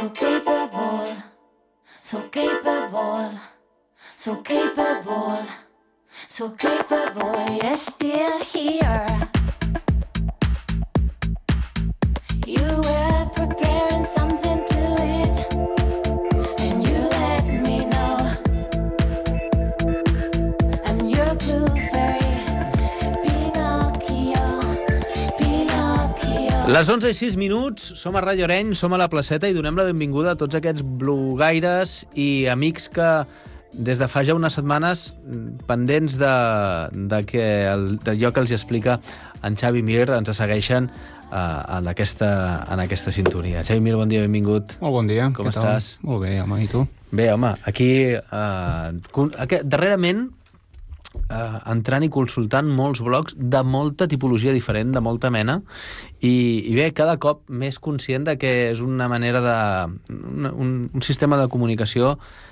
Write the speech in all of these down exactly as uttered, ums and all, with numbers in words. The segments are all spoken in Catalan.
So capable, so capable, so capable, so capable, yes, still here. You were preparing something to it, and you let me know. I'm your blue fairy, Pinocchio, Pinocchio. Les onze i sis minuts, som a Ràdio Arenys, som a la placeta i donem la benvinguda a tots aquests blogaires i amics que des de fa ja unes setmanes pendents de, de que el, d'allò que els explica en Xavi Mir ens segueixen uh, en, aquesta, en aquesta sintonia. Xavi Mir, bon dia, benvingut. Molt bon dia. Com Què tal? estàs? Molt bé, home, i tu? Bé, home, aquí uh, aquest, darrerament Uh, entrant i consultant molts blogs de molta tipologia diferent, de molta mena, i, i bé, cada cop més conscient de que és una manera de... un, un, un sistema de comunicació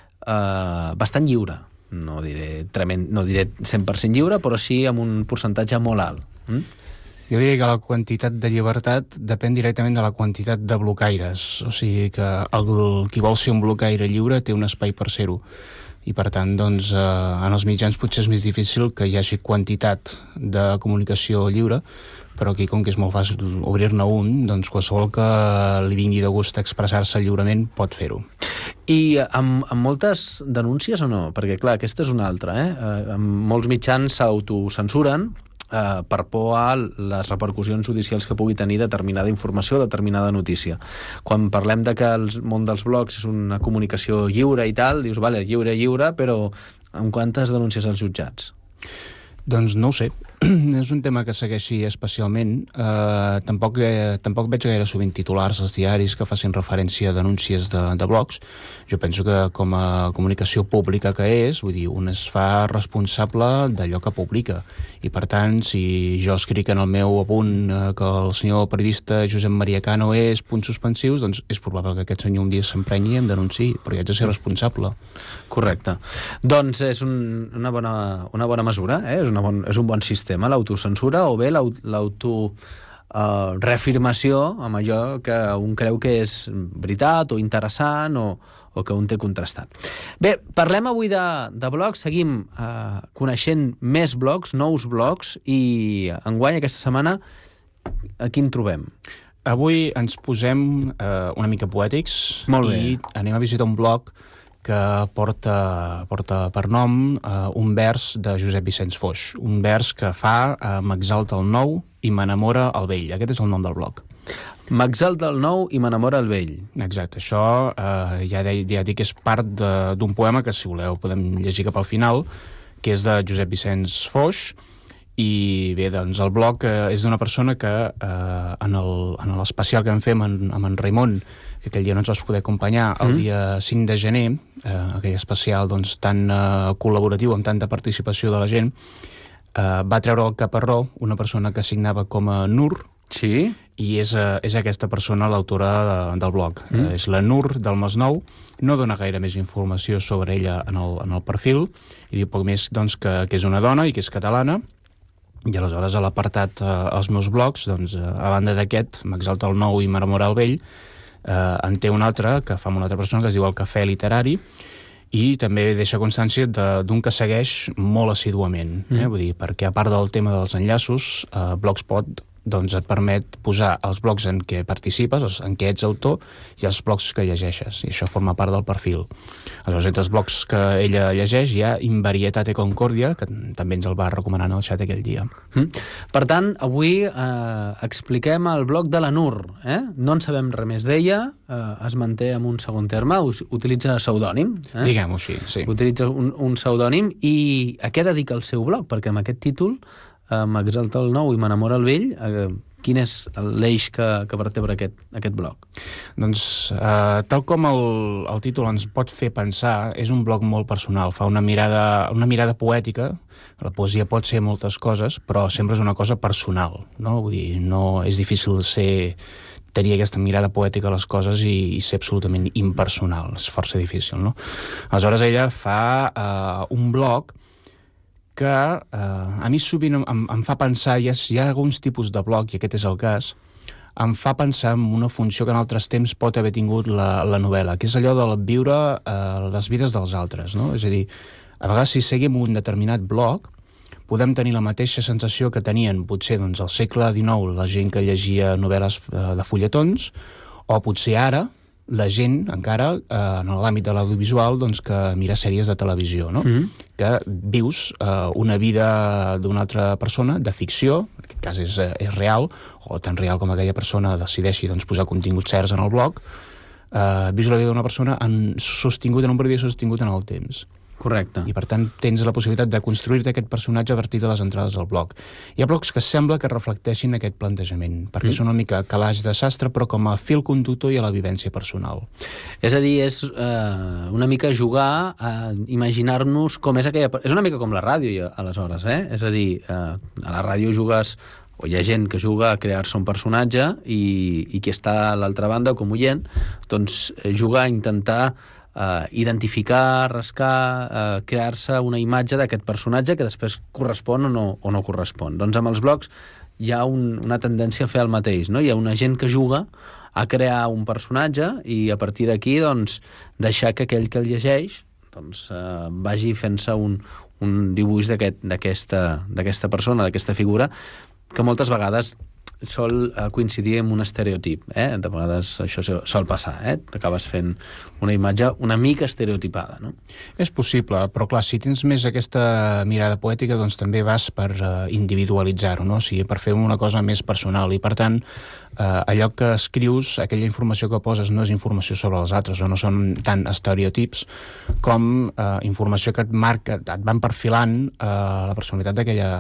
uh, bastant lliure. No diré, tremend, no diré cent per cent lliure, però sí amb un percentatge molt alt. Mm? Jo diria que la quantitat de llibertat depèn directament de la quantitat de blocaires. O sigui que el, qui vol ser un blocaire lliure té un espai per ser-ho. I per tant, doncs, eh, en els mitjans potser és més difícil que hi hagi quantitat de comunicació lliure, però aquí, com que és molt fàcil obrir-ne un, doncs qualsevol que li vingui de gust expressar-se lliurement pot fer-ho. I amb, amb moltes denúncies o no? Perquè, clar, aquesta és una altra, eh? eh amb molts mitjans s'autocensuren eh, per por a les repercussions judicials que pugui tenir determinada informació, determinada notícia. Quan parlem de que el món dels blogs és una comunicació lliure i tal, dius, vale, lliure, lliure, però amb quantes denúncies als jutjats? Doncs no ho sé. És un tema que segueixi especialment. Eh, tampoc, eh, tampoc veig gaire sovint titulars als diaris que facin referència a denúncies de, de blogs. Jo penso que com a comunicació pública que és, vull dir, un es fa responsable d'allò que publica. I per tant, si jo escric en el meu apunt eh, que el senyor periodista Josep Maria Cano és punts suspensius, doncs és probable que aquest senyor un dia s'emprenyi i em denunciï, però hi haig de ser responsable. Correcte. Doncs és un, una, bona, una bona mesura, eh? és, una bon, és un bon sistema, l'autocensura, o bé l'auto uh, reafirmació amb allò que un creu que és veritat o interessant o, o que un té contrastat. Bé, parlem avui de, de blogs, seguim uh, coneixent més blogs, nous blogs, i enguany aquesta setmana a quin trobem? Avui ens posem eh, una mica poètics. Molt bé. I anem a visitar un blog que porta, porta per nom eh, un vers de Josep Vicenç Foix, un vers que fa eh, m'exalta el nou i m'enamora el vell. Aquest és el nom del blog. M'exalta el nou i m'enamora el vell. Exacte, això eh, ja, de, ja dic que és part d'un poema que, si voleu, podem llegir cap al final, que és de Josep Vicenç Foix. I bé, doncs el blog eh, és d'una persona que eh, en l'especial que vam fer amb en, amb en Raimon, que aquell dia no ens vas poder acompanyar, el mm. dia cinc de gener, eh, aquell especial doncs, tan eh, col·laboratiu, amb tanta participació de la gent, eh, va treure el caparró una persona que signava com a Nur. Sí? I és, eh, és aquesta persona l'autora de, del blog. Mm. Eh, és la Nur del Masnou. No dona gaire més informació sobre ella en el, en el perfil, i diu poc més doncs, que, que és una dona i que és catalana. I aleshores a l'apartat eh, als meus blogs, doncs, eh, a banda d'aquest, m'exalta el nou i m'enamora el vell, eh, en té un altre que fa amb una altra persona que es diu El Cafè Literari, i també deixa constància d'un que segueix molt assíduament. Eh? Mm. Vull dir, perquè a part del tema dels enllaços, eh, Blogspot doncs et permet posar els blogs en què participes, en què ets autor, i els blogs que llegeixes, i això forma part del perfil. Aleshores, entre els blogs que ella llegeix hi ha In Varietate Concordia, que també ens el va recomanar en el xat aquell dia. Mm. Per tant, avui eh, expliquem el blog de la Nur. Eh? No en sabem res més d'ella, eh, es manté amb un segon terme, utilitza pseudònim. Eh? Diguem-ho així, sí. Utilitza un, un pseudònim, i a què dedica el seu blog? Perquè amb aquest títol, Uh, m'exalta el nou i m'enamora el vell, uh, quin és l'eix que, que vertebra aquest, aquest blog? Doncs, uh, tal com el, el títol ens pot fer pensar, és un blog molt personal, fa una mirada, una mirada poètica. La poesia pot ser moltes coses, però sempre és una cosa personal, no? Vull dir, no és difícil ser... tenir aquesta mirada poètica a les coses i, i ser absolutament impersonal, és força difícil, no? Aleshores ella fa uh, un blog que eh, a mi sovint em, em fa pensar, hi ha, hi ha alguns tipus de blog, i aquest és el cas, em fa pensar en una funció que en altres temps pot haver tingut la, la novel·la, que és allò de viure eh, les vides dels altres, no? És a dir, a vegades si seguim un determinat bloc, podem tenir la mateixa sensació que tenien potser doncs, al segle dinou la gent que llegia novel·les eh, de fulletons, o potser ara la gent, encara, eh, en l'àmbit de l'audiovisual, doncs, que mira sèries de televisió, no? Mm-hmm. Que vius eh, una vida d'una altra persona, de ficció, en aquest cas és, és real, o tan real com aquella persona decideixi doncs, posar continguts certs en el blog, eh, vius la vida d'una persona en, sostingut en un període sostingut en el temps. Correcte. I, per tant, tens la possibilitat de construir-te aquest personatge a partir de les entrades del blog. Hi ha blogs que sembla que reflecteixin aquest plantejament, perquè mm. són una mica calaix de sastre, però com a fil conductor i a la vivència personal. És a dir, és eh, una mica jugar a imaginar-nos com és aquella... És una mica com la ràdio, aleshores, eh? És a dir, eh, a la ràdio jugues... o hi ha gent que juga a crear-se un personatge i, i qui està a l'altra banda, com oient, doncs juga a intentar Uh, identificar, rascar, uh, crear-se una imatge d'aquest personatge que després correspon o no, o no correspon. Doncs amb els blogs hi ha un, una tendència a fer el mateix, no? Hi ha una gent que juga a crear un personatge i a partir d'aquí doncs, deixar que aquell que el llegeix doncs, uh, vagi fent-se un, un dibuix d'aquesta d'aquesta persona, d'aquesta figura, que moltes vegades sol uh, coincidir amb un estereotip, eh? De vegades això sol passar, eh? T'acabes fent una imatge una mica estereotipada, no? És possible, però clar, si tens més aquesta mirada poètica, doncs també vas per uh, individualitzar-ho, no? O sigui, per fer una cosa més personal, i per tant, uh, allò que escrius, aquella informació que poses no és informació sobre els altres, o no són tant estereotips com uh, informació que et marca, et van perfilant uh, la personalitat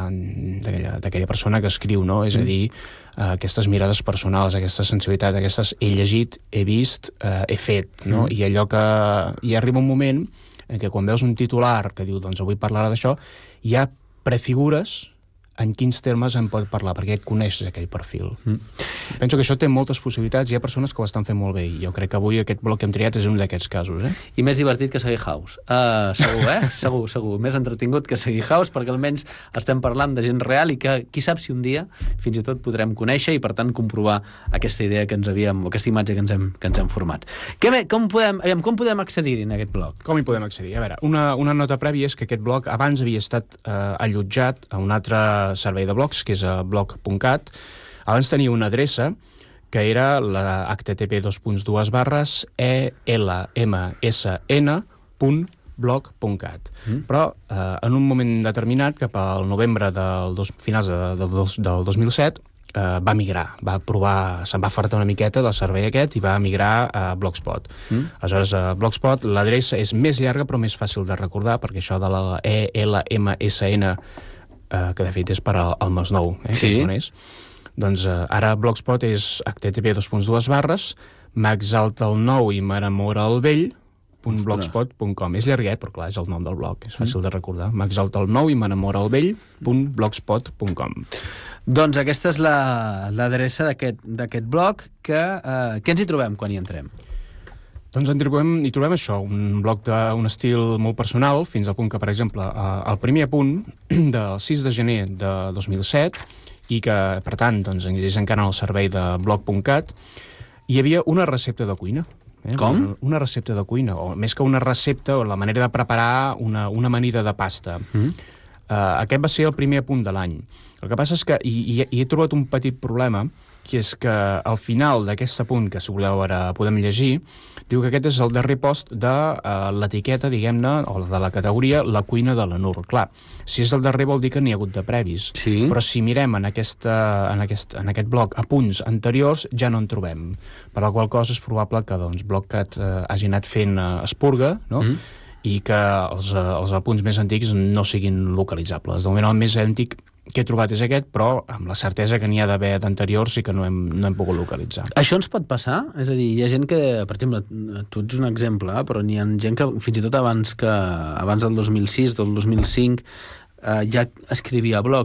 d'aquella persona que escriu, no? És a dir, Uh, aquestes mirades personals, aquesta sensibilitat, aquestes he llegit, he vist, uh, he fet, no? Mm. I allò que... I arriba un moment en què quan veus un titular que diu, doncs avui parlarà d'això, ja prefigures en quins termes en pot parlar, perquè et coneixes aquell perfil. Mm. Penso que això té moltes possibilitats, hi ha persones que ho estan fent molt bé, i jo crec que avui aquest bloc que hem triat és un d'aquests casos, eh? I més divertit que seguir House. Uh, segur, eh? segur, segur. Més entretingut que seguir House, perquè almenys estem parlant de gent real i que qui sap si un dia fins i tot podrem conèixer i, per tant, comprovar aquesta idea que ens havíem, o aquesta imatge que ens hem, que ens hem format. Què, com podem, aviam, com podem accedir-hi en aquest blog? Com hi podem accedir? A veure, una, una nota prèvia és que aquest blog abans havia estat eh, allotjat a un altre servei de blogs, que és a blog punt cat. Abans tenia una adreça que era la h t t p dos punts dos barres e l m s n punt blog punt cat. Mm. Però eh, en un moment determinat, cap al novembre del dos, finals de, de, del, del dos mil set, eh, va migrar, va provar, se'n va fartar una miqueta del servei aquest i va migrar a Blogspot. Mm. Aleshores, a Blogspot l'adreça és més llarga però més fàcil de recordar, perquè això de la e l m s n Uh, que de fet és per al, al Masnou, eh, sí. que és on és. Doncs uh, ara Blogspot és h t t p dos punts dos barres m'exalta el nou i m'enamora el vell punt blogspot punt com. És llarguet, però clar, és el nom del blog, és fàcil mm. de recordar. M'exalta el nou i m'enamora el vell punt blogspot punt com. Doncs aquesta és l'adreça la, d'aquest blog que, uh, què ens hi trobem quan hi entrem? Doncs en trobem, hi trobem això, un blog d'un estil molt personal, fins al punt que, per exemple, el primer apunt del sis de gener de dos mil set, i que, per tant, doncs, és encara en el servei de blog punt cat, hi havia una recepta de cuina. Eh? Com? Una, una recepta de cuina, o més que una recepta, o la manera de preparar una, una amanida de pasta. Mm. Uh, aquest va ser el primer apunt de l'any. El que passa és que hi, hi, hi he trobat un petit problema, que és que al final d'aquest apunt, que si voleu ara podem llegir, diu que aquest és el darrer post de uh, l'etiqueta, diguem-ne, o de la categoria La cuina de la Nur. Clar, si és el darrer vol dir que n'hi ha hagut de previs. Sí. Però si mirem en, aquesta, en, aquest, en aquest bloc apunts anteriors, ja no en trobem. Per la qual cosa és probable que doncs, Blogcat uh, hagi anat fent uh, espurga, no? Mm. I que els, uh, els apunts més antics no siguin localitzables. De moment el més antic que he trobat és aquest, però amb la certesa que n'hi ha d'haver d'anteriors i que no hem, no hem pogut localitzar. Això ens pot passar? És a dir, hi ha gent que, per exemple, tu ets un exemple, però n'hi ha gent que fins i tot abans que abans del dos mil sis, del dos mil cinc, eh, ja escrivia blogs.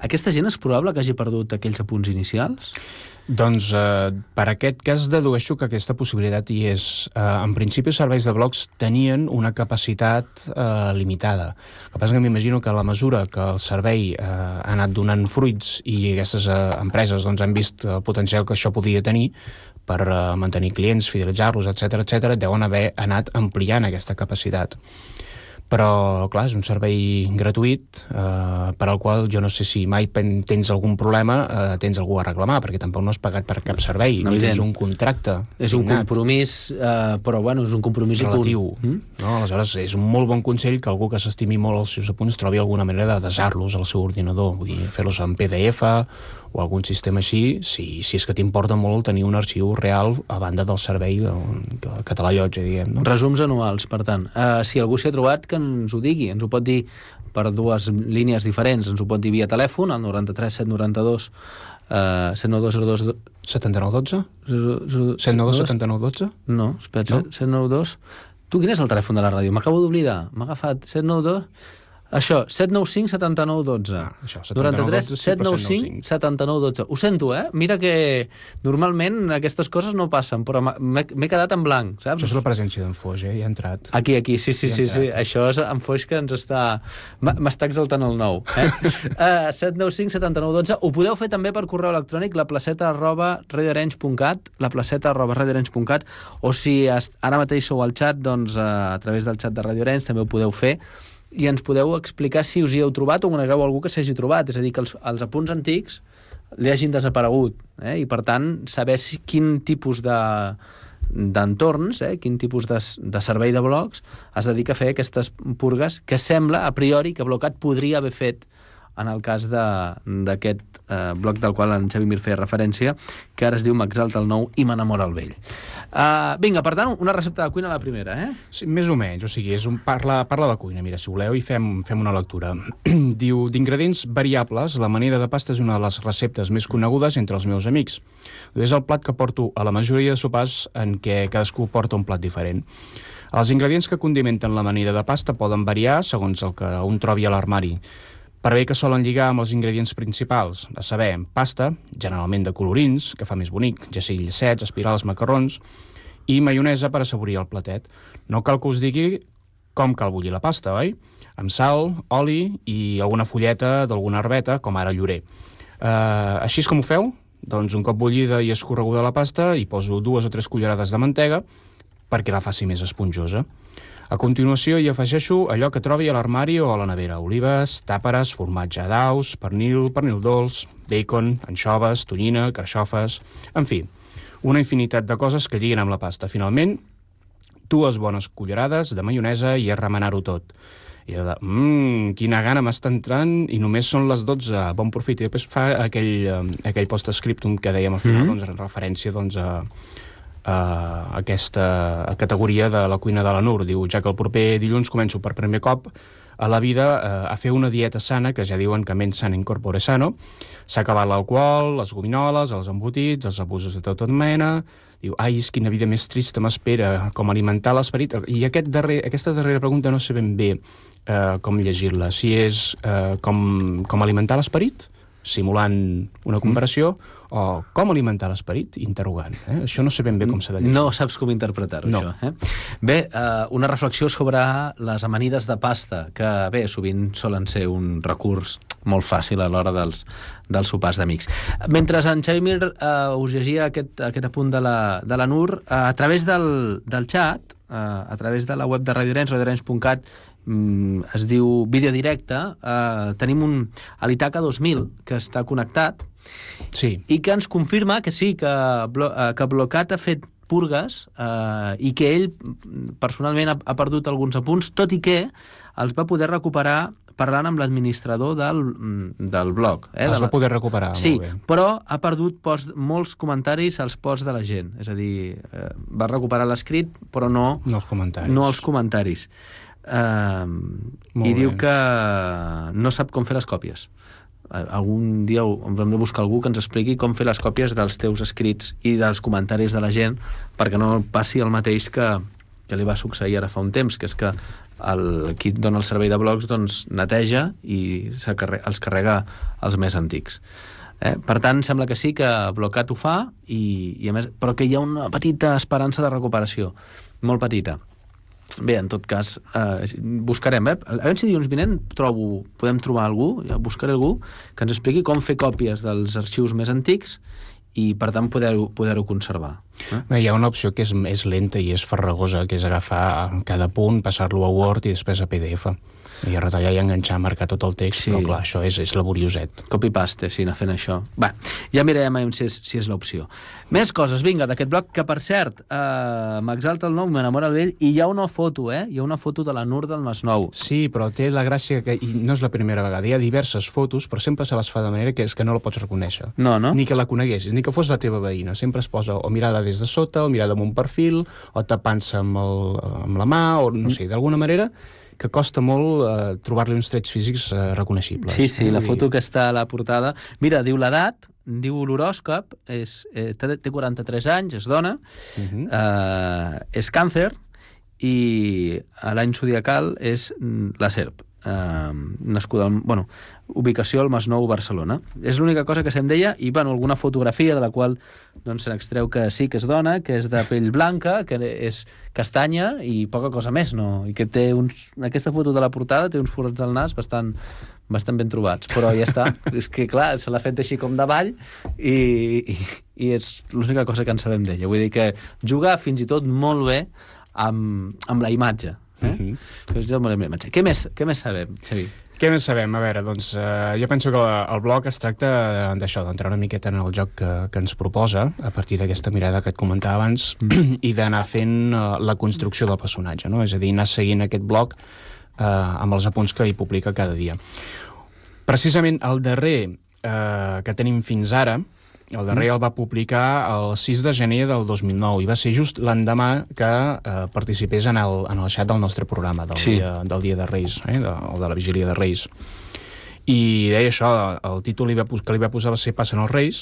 Aquesta gent és probable que hagi perdut aquells apunts inicials? Doncs eh, per aquest cas dedueixo que aquesta possibilitat hi és. Eh, en principi, els serveis de blocs tenien una capacitat eh, limitada. El que passa que m'imagino que a la mesura que el servei eh, ha anat donant fruits i aquestes eh, empreses doncs, han vist el potencial que això podia tenir per eh, mantenir clients, fidelitzar-los, etcètera, etcètera, deuen haver anat ampliant aquesta capacitat. Però, clar, és un servei gratuït eh, per al qual jo no sé si mai tens algun problema, eh, tens algú a reclamar, perquè tampoc no has pagat per cap servei, no, ni tens un contracte. És un compromís, eh, però bueno, és un compromís relatiu. Mm? No? Aleshores, és un molt bon consell que algú que s'estimi molt els seus apunts trobi alguna manera de desar-los al seu ordinador, vull dir, fer-los en P D F o algun sistema així, si, si és que t'importa molt tenir un arxiu real a banda del servei del català llotja, diguem. No? Resums anuals, per tant. Uh, si algú s'hi ha trobat, que ens ho digui. Ens ho pot dir per dues línies diferents. Ens ho pot dir via telèfon, al noranta-tres set noranta-dos uh, set nou dos zero dos... setanta-nou dotze? set nou dos setanta-nou dotze? No, espera, no? set nou dos... Tu, quin és el telèfon de la ràdio? M'acabo d'oblidar. M'ha agafat set nou dos... Això, set nou cinc setanta-nou dotze. Ah, això, noranta-tres set nou cinc setanta-nou dotze. Ho sento, eh? Mira que normalment aquestes coses no passen, però m'he quedat en blanc, saps? Això és la presència d'en Foix, eh? Ja ha entrat. Aquí, aquí, sí, sí, sí, sí. Això és en Foix que ens està... M'està exaltant el nou, eh? uh, set nou cinc setanta-nou dotze. Ho podeu fer també per correu electrònic, la placeta arroba radioarenys punt cat, la placeta arroba radioarenys punt cat, o si ara mateix sou al xat, doncs a través del xat de Radio Arenys també ho podeu fer, i ens podeu explicar si us hi heu trobat o conegueu algú que s'hagi trobat, és a dir, que els, els apunts antics li hagin desaparegut, eh? I per tant saber si, quin tipus de d'entorns, eh? Quin tipus de, de servei de blocs es dedica a fer aquestes purgues que sembla a priori que Blocat podria haver fet en el cas d'aquest eh, bloc del qual en Xavi Mir feia referència, que ara es diu M'exalta el nou i m'enamora el vell. Uh, vinga, per tant, una recepta de cuina a la primera, eh? Sí, més o menys, o sigui, és un parla, parla de cuina, mira, si voleu, i fem, fem una lectura. Diu, d'ingredients variables, la manera de pasta és una de les receptes més conegudes entre els meus amics. És el plat que porto a la majoria de sopars en què cadascú porta un plat diferent. Els ingredients que condimenten la manera de pasta poden variar segons el que un trobi a l'armari, per bé que solen lligar amb els ingredients principals, a saber, pasta, generalment de colorins, que fa més bonic, ja sigui llacets, espirals, macarrons, i maionesa per assaborir el platet. No cal que us digui com cal bullir la pasta, oi? Amb sal, oli i alguna fulleta d'alguna herbeta, com ara llorer. Uh, així és com ho feu? Doncs un cop bullida i escorreguda la pasta, hi poso dues o tres cullerades de mantega perquè la faci més esponjosa. A continuació hi afegeixo allò que trobi a l'armari o a la nevera: olives, tàperes, formatge d'aus, pernil, pernil dolç, bacon, anxoves, tonyina, carxofes... En fi, una infinitat de coses que lliguen amb la pasta. Finalment, dues bones cullerades de maionesa i a remenar-ho tot. I de, mmm, quina gana m'està entrant i només són les dotze, bon profit. I després fa aquell, aquell post-scriptum que dèiem al final, mm-hmm. doncs, en referència doncs, a... Uh, aquesta categoria de la cuina de la Nur. Diu, ja que el proper dilluns començo per primer cop a la vida uh, a fer una dieta sana, que ja diuen que mens sana in corpore sano. S'ha acabat l'alcohol, les gominoles, els embotits, els abusos de tota mena. Diu, ai, quina vida més trista m'espera, com alimentar l'esperit. I aquest darrer, aquesta darrera pregunta no sé ben bé uh, com llegir-la. Si és uh, com, com alimentar l'esperit, simulant una comparació, mm. o com alimentar l'esperit, interrogant. Eh? Això no sé ben bé com s'ha de llegir. No saps com interpretar-ho, no. això. Eh? Bé, uh, una reflexió sobre les amanides de pasta, que bé, sovint solen ser un recurs molt fàcil a l'hora dels, dels sopars d'amics. Mentre en Xavi Mir uh, us llegia aquest, aquest apunt de la, de la Nur, uh, a través del, del xat, uh, a través de la web de Radio Arenys, radioarenys punt cat, es diu vídeo directe, eh, tenim un a l'Itaca dos mil que està connectat, sí. I que ens confirma que sí, que, que Blocat ha fet purgues eh, i que ell personalment ha, ha perdut alguns apunts, tot i que els va poder recuperar parlant amb l'administrador del, del blog. Eh? Els va poder recuperar, sí, molt bé. Però ha perdut post, molts comentaris als posts de la gent. És a dir, eh, va recuperar l'escrit, però no, no els comentaris. No els comentaris. Uh, i bé. Diu que no sap com fer les còpies. Algun dia hem de buscar algú que ens expliqui com fer les còpies dels teus escrits i dels comentaris de la gent, perquè no passi el mateix que, que li va succeir ara fa un temps, que és que el, qui dona el servei de blogs doncs, neteja i els carrega els més antics. Eh? Per tant, sembla que sí que Blocat ho fa, i, i a més, però que hi ha una petita esperança de recuperació, molt petita. Bé, en tot cas, eh, buscarem, eh? A veure si dilluns vinent trobo, podem trobar algú, ja buscaré algú que ens expliqui com fer còpies dels arxius més antics i, per tant, poder-ho poder conservar. Eh? Bé, hi ha una opció que és més lenta i és farragosa, que és agafar cada punt, passar-lo a Word i després a P D F. I a retallar i enganxar, marcar tot el text, sí. Però clar, això és, és laborioset. Copy-paste, sí, anar fent això. Bé, ja mirarem si és, si és l'opció. Més coses, vinga, d'aquest bloc, que per cert, eh, m'exalta el nou, m'enamora el vell, i hi ha una foto, eh? Hi ha una foto de la Nur del Masnou. Sí, però té la gràcia que, i no és la primera vegada, hi ha diverses fotos, però sempre se les fa de manera que és que no la pots reconèixer. No, no? Ni que la coneguessis, ni que fos la teva veïna. Sempre es posa o mirada des de sota, o mirada amb un perfil, o tapant-se amb, el, amb la mà, o no sé, d'alguna manera que costa molt eh, trobar-li uns trets físics eh, reconeixibles. Sí, sí, la foto que està a la portada. Mira, diu l'edat, diu l'horòscop, és, eh, té quaranta-tres anys, és dona, uh-huh. eh, és càncer, i l'any zodiacal és la serp. Uh, nascuda, al, bueno, ubicació al Masnou, Barcelona. És l'única cosa que se'm deia, i bueno, alguna fotografia de la qual doncs, se n'extreu que sí que és dona, que és de pell blanca, que és castanya i poca cosa més, no? I que té uns... Aquesta foto de la portada té uns forats al nas bastant, bastant ben trobats, però ja està. És que clar, se l'ha fet així com davall i, i, i és l'única cosa que en sabem d'ella. Vull dir que juga fins i tot molt bé amb, amb la imatge. Eh? Uh-huh. Què més, què més sabem, Xavi? Què més sabem? A veure, doncs, eh, jo penso que el blog es tracta d'això, d'entrar una miqueta en el joc que, que ens proposa, a partir d'aquesta mirada que et comentava abans, mm. i d'anar fent uh, la construcció del personatge, no? És a dir, anar seguint aquest blog eh, amb els apunts que hi publica cada dia. Precisament el darrer eh, que tenim fins ara, el darrer el va publicar el sis de gener del dos mil nou i va ser just l'endemà que eh, participés en el, en el xat del nostre programa del, sí. dia, del dia de Reis, eh, de, o de la vigília de Reis. I deia això, el títol li va, que li va posar va ser Passen els Reis,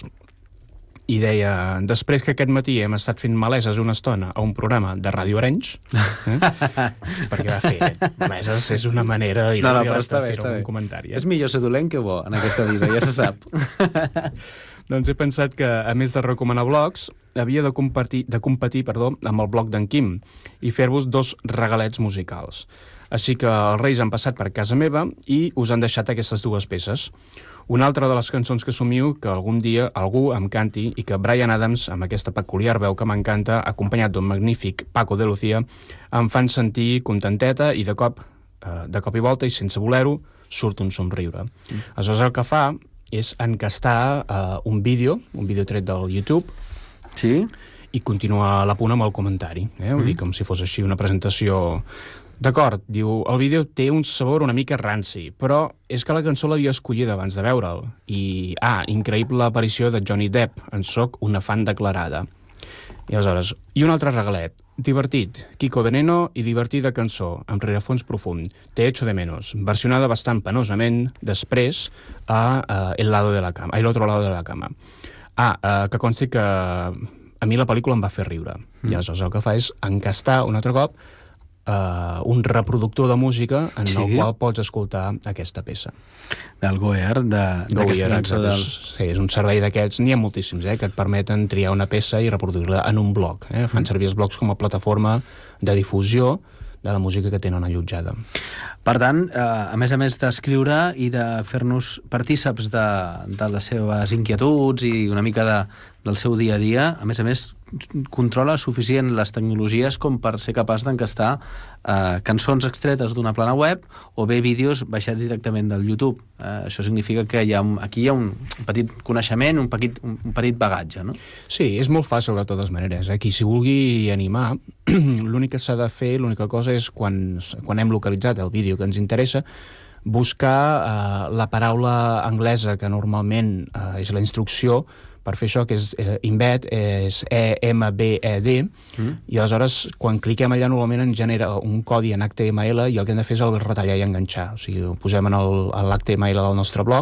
i deia, després que aquest matí hem estat fent maleses una estona a un programa de Ràdio Arenys, eh, perquè va fer maleses és una manera de, no, no, de fer un comentari. Eh? És millor ser dolent que bo en aquesta vida, ja se sap. Doncs he pensat que, a més de recomanar blogs, havia de competir, de competir perdó, amb el blog d'en Quim i fer-vos dos regalets musicals. Així que els Reis han passat per casa meva i us han deixat aquestes dues peces. Una altra de les cançons que somiu que algun dia algú em canti i que Bryan Adams, amb aquesta peculiar veu que m'encanta, acompanyat d'un magnífic Paco de Lucía, em fan sentir contenteta i de cop, eh, de cop i volta i sense voler-ho, surt un somriure. Mm. Aleshores el que fa és encastar uh, un vídeo, un vídeo tret del YouTube, sí? I continuar la punt amb el comentari. Eh? Mm. Ho dic com si fos així una presentació. D'acord, diu, el vídeo té un sabor una mica ranci, però és que la cançó l'havia escollida abans de veure'l. I, ah, increïble aparició de Johnny Depp, en soc una fan declarada. I aleshores, i un altre regalet, divertit, Kiko Veneno i divertida cançó, amb rerefons profund, Te echo de menos, versionada bastant penosament després a uh, El lado de la cama, a El otro lado de la cama. Ah, uh, que consti que a mi la pel·lícula em va fer riure. Mm. I aleshores el que fa és encastar un altre cop uh, un reproductor de música en sí. el qual pots escoltar aquesta peça. Del Goer, d'aquesta cançó del... Sí, és un servei d'aquests, n'hi ha moltíssims, eh, que et permeten triar una peça i reproduir-la en un blog. Eh? Fan mm. servir els blogs com a plataforma de difusió de la música que tenen allotjada. Per tant, eh, a més a més d'escriure i de fer-nos partíceps de, de les seves inquietuds i una mica de, del seu dia a dia, a més a més controla suficient les tecnologies com per ser capaç d'encastar eh, cançons extretes d'una plana web o bé vídeos baixats directament del YouTube. Eh, això significa que hi ha un, aquí hi ha un petit coneixement, un petit, un, un petit bagatge, no? Sí, és molt fàcil de totes maneres. Eh? Qui s'hi vulgui animar, l'únic que s'ha de fer, l'única cosa és quan, quan hem localitzat el vídeo que ens interessa, buscar eh, la paraula anglesa que normalment eh, és la instrucció per fer això, que és eh, embed, és E M B E D, mm. i aleshores, quan cliquem allà, normalment ens genera un codi en H T M L i el que hem de fer és el retallar i enganxar. O sigui, ho posem en l'H T M L del nostre blog,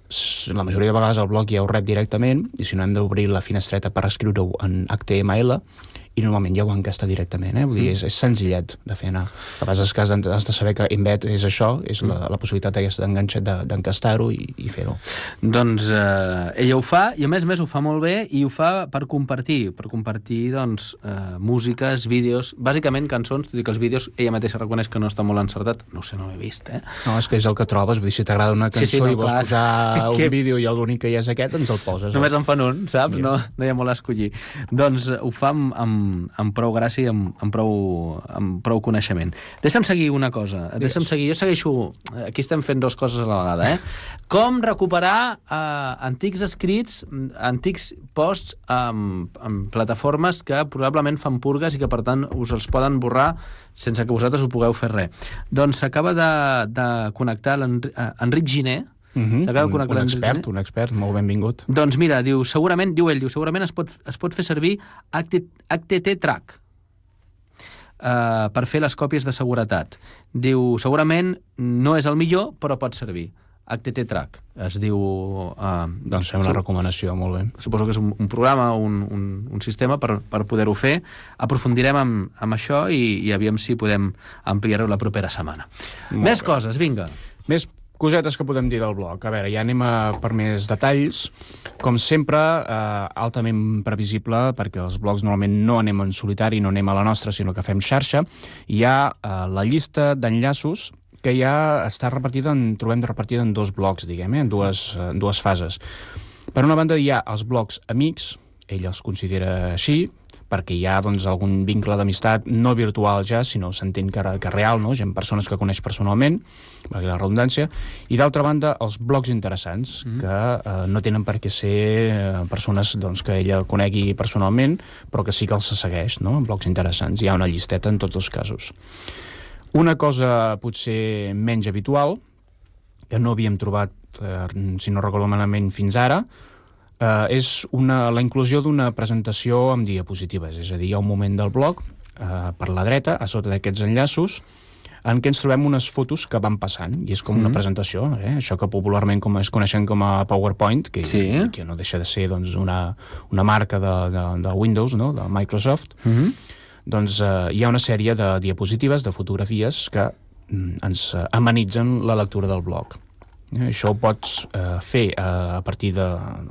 la majoria de vegades el blog ja ho rep directament, i si no hem d'obrir la finestreta per escriure-ho en H T M L, i normalment ja ho encasta directament, eh? Vull dir, és, és senzillet de fer anar. El que passa és que has de, has de saber que embed és això, és la, la possibilitat d'encastar-ho i, i fer-ho. Doncs eh, ella ho fa, i a més a més ho fa molt bé, i ho fa per compartir, per compartir, doncs, eh, músiques, vídeos, bàsicament cançons, tot i que els vídeos ella mateixa reconeix que no està molt encertat, no sé, no l'he vist, eh? No, és que és el que trobes, vull dir, si t'agrada una cançó sí, sí, no, i vols clar. posar un que... vídeo i l'únic que hi ha és aquest, doncs el poses. Només eh? en fan un, saps? Yeah. No, no hi ha molt a escollir. Doncs ho fa amb, amb amb prou gràcia i amb, amb, prou, amb prou coneixement. Deixa'm seguir una cosa. Deixa'm seguir. Jo segueixo... Aquí estem fent dues coses a la vegada, eh? Com recuperar eh, antics escrits, antics posts amb, amb plataformes que probablement fan purgues i que, per tant, us els poden borrar sense que vosaltres ho pugueu fer res. Doncs s'acaba de, de connectar l'Enric Giner. Uh-huh. un, un expert, un expert, molt benvingut. Doncs mira, diu, segurament, diu ell, diu, segurament es pot, es pot fer servir H T T Track uh, per fer les còpies de seguretat. Diu, segurament no és el millor, però pot servir. H T T Track es diu... Uh, doncs fem una recomanació, molt bé. Suposo que és un, un programa, un, un, un sistema per, per poder-ho fer. Aprofundirem amb, amb això i, i aviam si podem ampliar-ho la propera setmana. Molt Més bé. coses, vinga. Més cosetes que podem dir del blog. A veure, ja anem a per més detalls. Com sempre, eh, altament previsible, perquè els blogs normalment no anem en solitari, no anem a la nostra, sinó que fem xarxa. Hi ha eh, la llista d'enllaços que ja està repartida en, trobem repartida en dos blocs, diguem, eh, en, dues, en dues fases. Per una banda hi ha els blogs amics, ell els considera així, perquè hi ha doncs, algun vincle d'amistat no virtual ja, sinó s'entén que, que real, no? Gent, persones que coneix personalment, perquè la redundància, i d'altra banda els blogs interessants, mm-hmm. que eh, no tenen per què ser eh, persones doncs, que ella conegui personalment, però que sí que els segueix, no? Blogs interessants, hi ha una llisteta en tots els casos. Una cosa potser menys habitual, que no havíem trobat, eh, si no recordo malament, fins ara, Uh, és una, la inclusió d'una presentació amb diapositives, és a dir, hi ha un moment del blog uh, per la dreta, a sota d'aquests enllaços, en què ens trobem unes fotos que van passant, i és com mm-hmm. una presentació, eh? Això que popularment com es coneixen com a PowerPoint, que, sí. que no deixa de ser doncs, una, una marca de, de, de Windows, no? De Microsoft, mm-hmm. doncs uh, hi ha una sèrie de diapositives, de fotografies, que mm, ens uh, amenitzen la lectura del blog. Eh, això ho pots eh, fer eh, a partir de,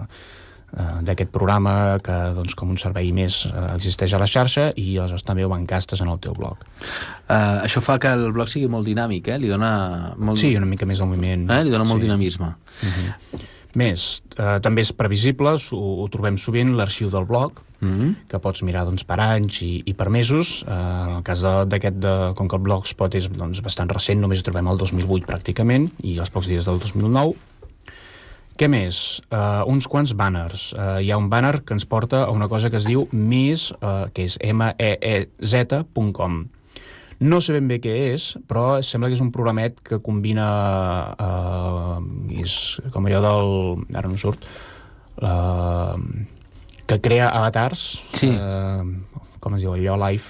eh, d'aquest programa que doncs, com un servei més eh, existeix a la xarxa i aleshores també ho encastes en el teu blog. Uh, això fa que el blog sigui molt dinàmic, eh? Li dona molt... Sí, una mica més de moviment. Eh? Li dona molt sí. dinamisme. Uh-huh. Més, eh, també és previsible, ho, ho trobem sovint, l'arxiu del blog, mm-hmm. que pots mirar doncs, per anys i, i per mesos. Eh, en el cas d'aquest, de, com que el Blogspot és doncs, bastant recent, només trobem el dos mil vuit pràcticament, i els pocs dies del dos mil nou. Què més? Uh, uns quants banners. Uh, hi ha un banner que ens porta a una cosa que es diu més, uh, que és M E E Z punt com. No sé ben bé què és, però sembla que és un programet que combina... Uh, és com allò del... Ara no surt. Uh, que crea avatars. Sí. Uh, com es diu? Allò live...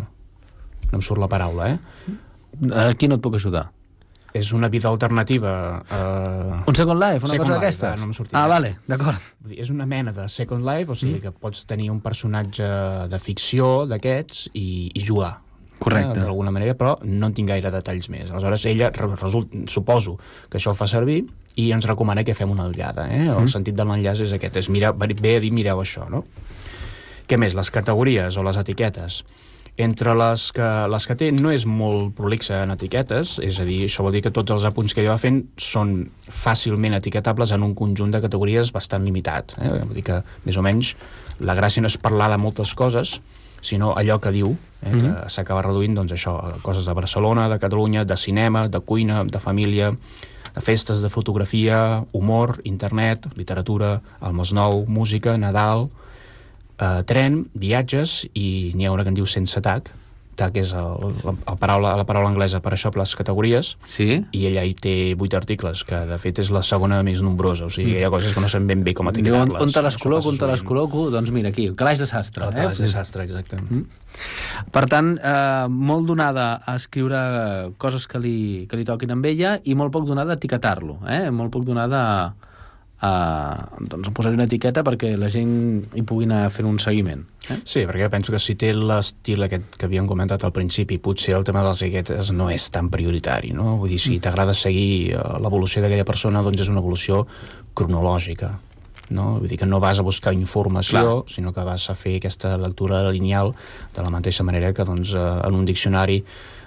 Uh, no em surt la paraula, eh? Aquí no et puc ajudar. És una vida alternativa. Uh... Un Second Life, una Second cosa d'aquesta? No ah, vale, d'acord. És una mena de Second Life, o sigui mm. que pots tenir un personatge de ficció d'aquests i, i jugar. Correcte. Eh, d'alguna manera, però no en tinc gaire detalls més. Aleshores, ella, result, suposo que això ho fa servir i ens recomana que fem una ullada. Eh? El mm. sentit de l'enllaç és aquest, és mirar, bé a dir, mireu això, no? Què més? Les categories o les etiquetes. Entre les que, les que té no és molt prolixa en etiquetes, és a dir, això vol dir que tots els apunts que ella va fent són fàcilment etiquetables en un conjunt de categories bastant limitat. Eh? Vull dir que, més o menys, la gràcia no és parlar de moltes coses, sinó allò que diu, eh, mm-hmm. que s'acaba reduint, doncs això, coses de Barcelona, de Catalunya, de cinema, de cuina, de família, de festes, de fotografia, humor, internet, literatura, el Masnou, música, Nadal, eh, tren, viatges, i n'hi ha una que en diu sense tac. Tac és el, la, el paraula, la paraula anglesa per això, per les categories, sí? I ella hi té vuit articles, que de fet és la segona més nombrosa, o sigui, mm. hi ha coses que no sabem ben bé com etiquetar-les. On, on te les col·loco, on te les col·loco? Doncs mira, aquí, el calaix de sastre. El calaix eh? de sastre, exacte. Mm. Per tant, eh, molt donada a escriure coses que li, que li toquin amb ella i molt poc donada a etiquetar-lo, eh? Molt poc donada a, a, doncs, a posar una etiqueta perquè la gent hi pugui anar fent un seguiment. Eh? Sí, perquè penso que si té l'estil aquest que havíem comentat al principi, potser el tema de les etiquetes no és tan prioritari, no? Vull dir, si t'agrada seguir l'evolució d'aquella persona, doncs és una evolució cronològica, no? Vull dir que no vas a buscar informació, clar, sinó que vas a fer aquesta lectura lineal de la mateixa manera que doncs, en un diccionari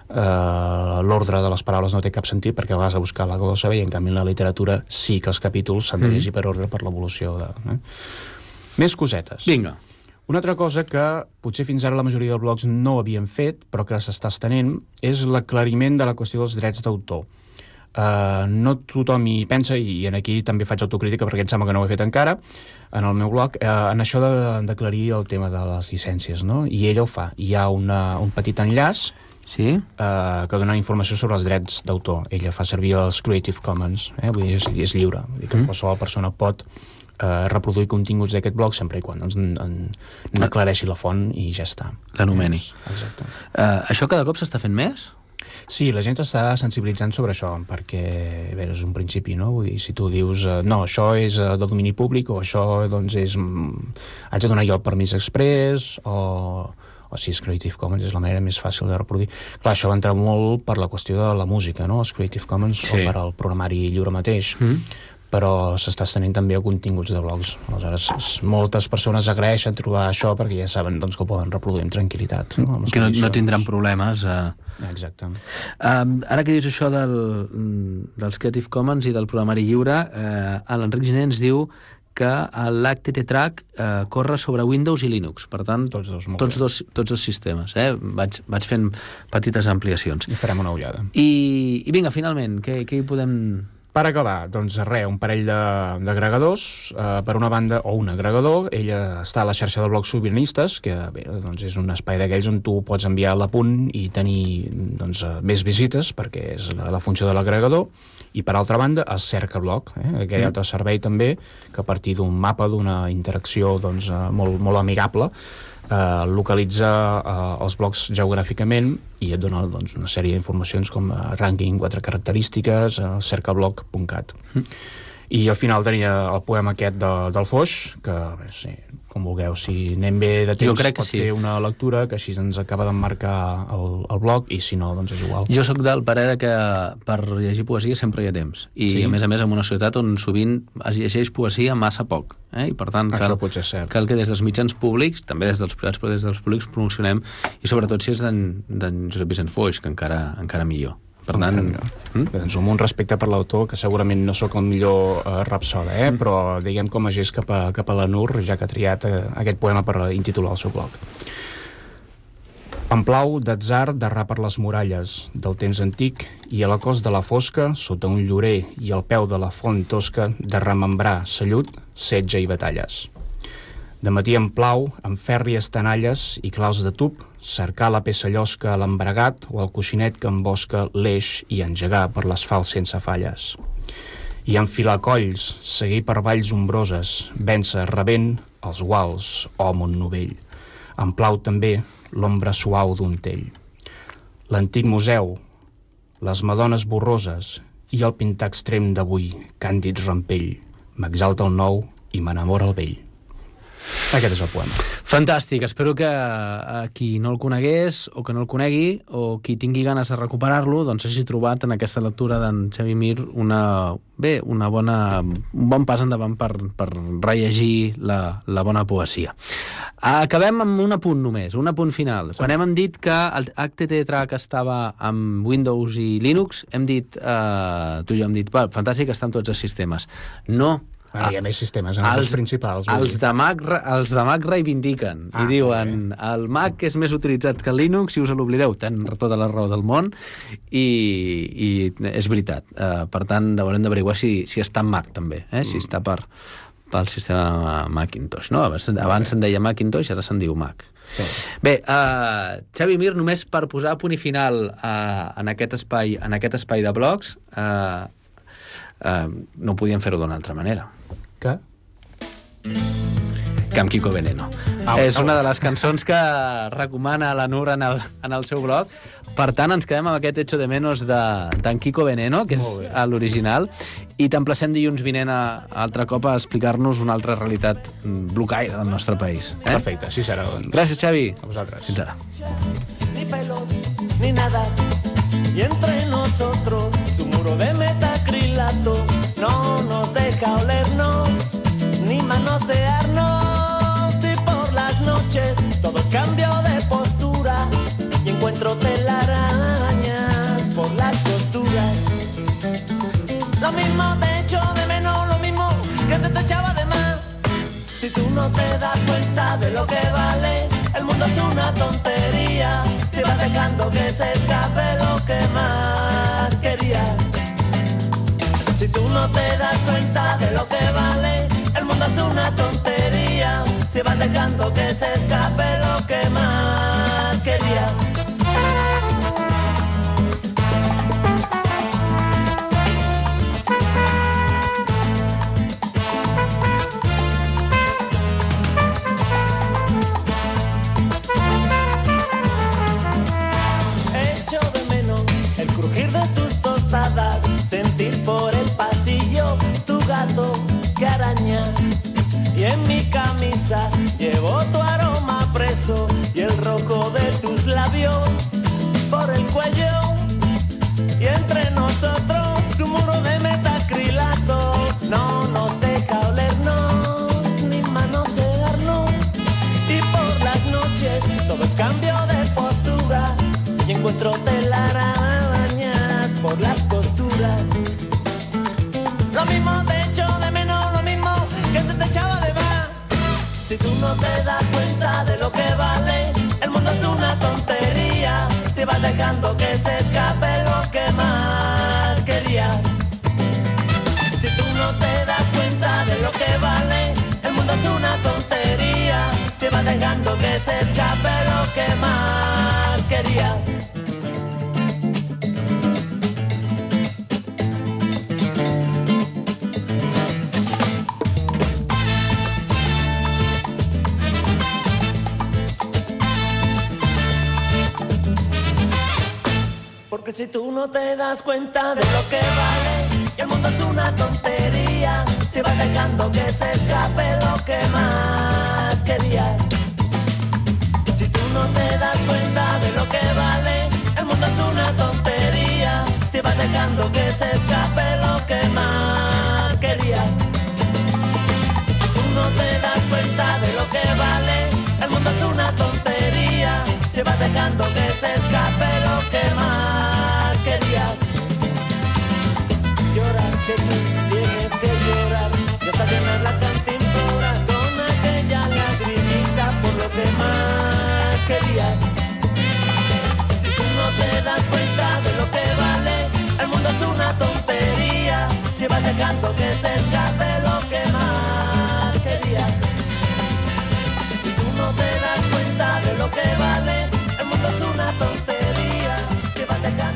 Uh, l'ordre de les paraules no té cap sentit perquè vas a buscar la cosa bé, i en canvi en la literatura sí que els capítols s'han de llegir per ordre per l'evolució de, eh? Més cosetes. Vinga. Una altra cosa que potser fins ara la majoria de blogs no havien fet, però que s'està estenent, és l'aclariment de la qüestió dels drets d'autor. Uh, no tothom hi pensa, i en aquí també faig autocrítica perquè em sembla que no ho he fet encara en el meu blog, uh, en això d'aclarir el tema de les llicències, no? I ella ho fa. Hi ha una, un petit enllaç sí? Uh, que dona informació sobre els drets d'autor. Ella fa servir els Creative Commons, eh? Vull dir, és, és lliure. Vull dir que mm. qualsevol persona pot uh, reproduir continguts d'aquest blog sempre i quan doncs, n'aclareixi la font i ja està. L'anomeni. Exacte. Uh, això cada cop s'està fent més? Sí, la gent està sensibilitzant sobre això, perquè bé, és un principi, no? Vull dir, si tu dius, uh, no, això és uh, de domini públic, o això doncs és... Mm, haig de donar jo el permís exprés, o... o si és Creative Commons és la manera més fàcil de reproduir. Clar, això va entrar molt per la qüestió de la música, no? Els Creative Commons, sí, o per al programari lliure mateix, mm. però s'està estenent també a continguts de blogs. Aleshores, moltes persones agraeixen trobar això perquè ja saben doncs, que ho poden reproduir amb tranquil·litat. No? Amb que no, no tindran problemes. Uh... Exacte. Uh, ara que dius això del, dels Creative Commons i del programari lliure, uh, l'Enric Gené ens diu que l'H T T Track eh, corre sobre Windows i Linux. Per tant, tots dos, tots dos, tots dos sistemes. Eh? Vaig, vaig fent petites ampliacions. I farem una ullada. I, i vinga, finalment, què, què hi podem... Per acabar, doncs res, un parell d'agregadors. Eh, per una banda, o un agregador, ella està a la xarxa de blogs sobiranistes, que bé, doncs és un espai d'aquells on tu pots enviar l'apunt i tenir doncs, més visites, perquè és la, la funció de l'agregador. I per altra banda, el Cercablog, eh? aquell mm. altre servei també, que a partir d'un mapa, d'una interacció doncs, molt, molt amigable, eh, localitza eh, els blogs geogràficament i et dona doncs, una sèrie d'informacions com eh, rànquing, quatre característiques, eh, cercablog punt cat. Mm. I al final tenia el poema aquest de, del Foix, que bé, sí, com vulgueu, si anem bé de temps pot sí. fer una lectura que així ens acaba d'emmarcar el, el blog, i si no, doncs és igual. Jo sóc del parer que per llegir poesia sempre hi ha temps, i sí. a més a més en una societat on sovint es llegeix poesia massa poc, eh? I per tant cal, cal que des dels mitjans públics, també des dels privats però des dels públics promocionem, i sobretot si és d'en Josep Vicent Foix, que encara, encara millor. Per tant, mm? doncs, amb un respecte per l'autor, que segurament no sóc el millor eh, rapsoda, eh? mm. però diguem com a gest cap a, cap a la Nur, ja que ha triat eh, aquest poema per intitular el seu blog. Em plau d'atzar d'errar per les muralles del temps antic i a la cos de la fosca, sota un llorer i al peu de la font tosca, de remembrar salut, setge i batalles. De matí em plau, amb fèrries tenalles i claus de tub, cercar la peça llosca a l'embragat o el coixinet que embosca l'eix i engegar per l'asfalt sense falles. I enfilar colls, seguir per valls ombroses, vèncer rebent els guals, o mon novell. Em plau també l'ombra suau d'un tell. L'antic museu, les madones borroses i el pintar extrem d'avui, càndid rampell, m'exalta el nou i m'enamora el vell. Aquest és el poema. Fantàstic, espero que a qui no el conegués o que no el conegui o qui tingui ganes de recuperar-lo doncs hagi trobat en aquesta lectura d'en Xavi Mir una, bé, una bona, un bon pas endavant per, per rellegir la, la bona poesia. Acabem amb un apunt només, un apunt final. Quan hem dit que el H T T Track estava amb Windows i Linux, hem dit, eh, tu i jo hem dit, fantàstic, estan tots els sistemes. No, Ah, hi ha més sistemes, en els, els principals. Els de, Mac, els de Mac reivindiquen ah, i diuen bé. El Mac és més utilitzat que el Linux, si us l'oblideu, tenen tota la raó del món i, i és veritat. Uh, per tant, haurem d'averiguar si, si està en Mac també, eh? si mm. està per, pel sistema Macintosh. No? Abans, abans se'n deia Macintosh, ara se'n diu Mac. Sí. Bé, uh, Xavi Mir, només per posar punt i final uh, en, aquest espai, en aquest espai de blogs, uh, uh, no podíem fer-ho d'una altra manera. Que? Que amb Kiko Veneno. Ah, és una de les cançons que recomana la Nur en el, en el seu blog. Per tant, ens quedem amb aquest Echo de Menos d'en Kiko Veneno, que és l'original, i t'emplacem dilluns vinent a, a altre cop a explicar-nos una altra realitat blocaire del nostre país. Eh? Perfecte, així serà. Doncs. Gràcies, Xavi. A vosaltres. Fins ara. Ni pelos, ni nada. Y entre nosotros su muro de metacrilato no nos deja olernos ni manosearnos. Y por las noches todo es cambio de postura y encuentro telarañas por las costuras. Lo mismo te echo de menos, lo mismo que te, te echaba de más. Si tú no te das cuenta de lo que vale, el mundo es una tontería. Si vas dejando que se escape lo que más querías. Si tú no te das cuenta de lo que vale, el mundo es una tontería. Si vas dejando que se escape lo que más querías. Sentir por el pasillo tu gato que araña. Y en mi camisa llevo tu aroma preso y el rojo de tus labios por el cuello. Y entre nosotros su muro de metacrilato no nos deja olernos ni manosearnos. Y por las noches todo es cambio de postura y encuentro telarañas por las costuras. Lo mismo te echo de menos, lo mismo que te, te echaba de más. Si tú no te das cuenta de lo que vale, el mundo es una tontería. Si vas dejando que se escape lo que más querías. Si tú no te das cuenta de lo que vale, el mundo es una tontería. Si vas dejando que se escape lo que más querías. Porque si tú no te das cuenta de lo que vale, y el mundo es una tontería, si vas dejando que se escape lo que más querías. Si tú no te das cuenta de lo que vale, el mundo es una tontería, si vas dejando que se escape lo que más querías. Si tú no te das cuenta de lo que vale, el mundo es una tontería, si vas dejando que se escape lo que más querías. Llorar, que tú tienes que llorar, y hasta llenar la cantimplora con aquella lagrimita por lo que más querías. Si tú no te das cuenta de lo que vale, el mundo es una tontería, si vas dejando que se escape lo que más querías. Si tú no te das cuenta de lo que vale,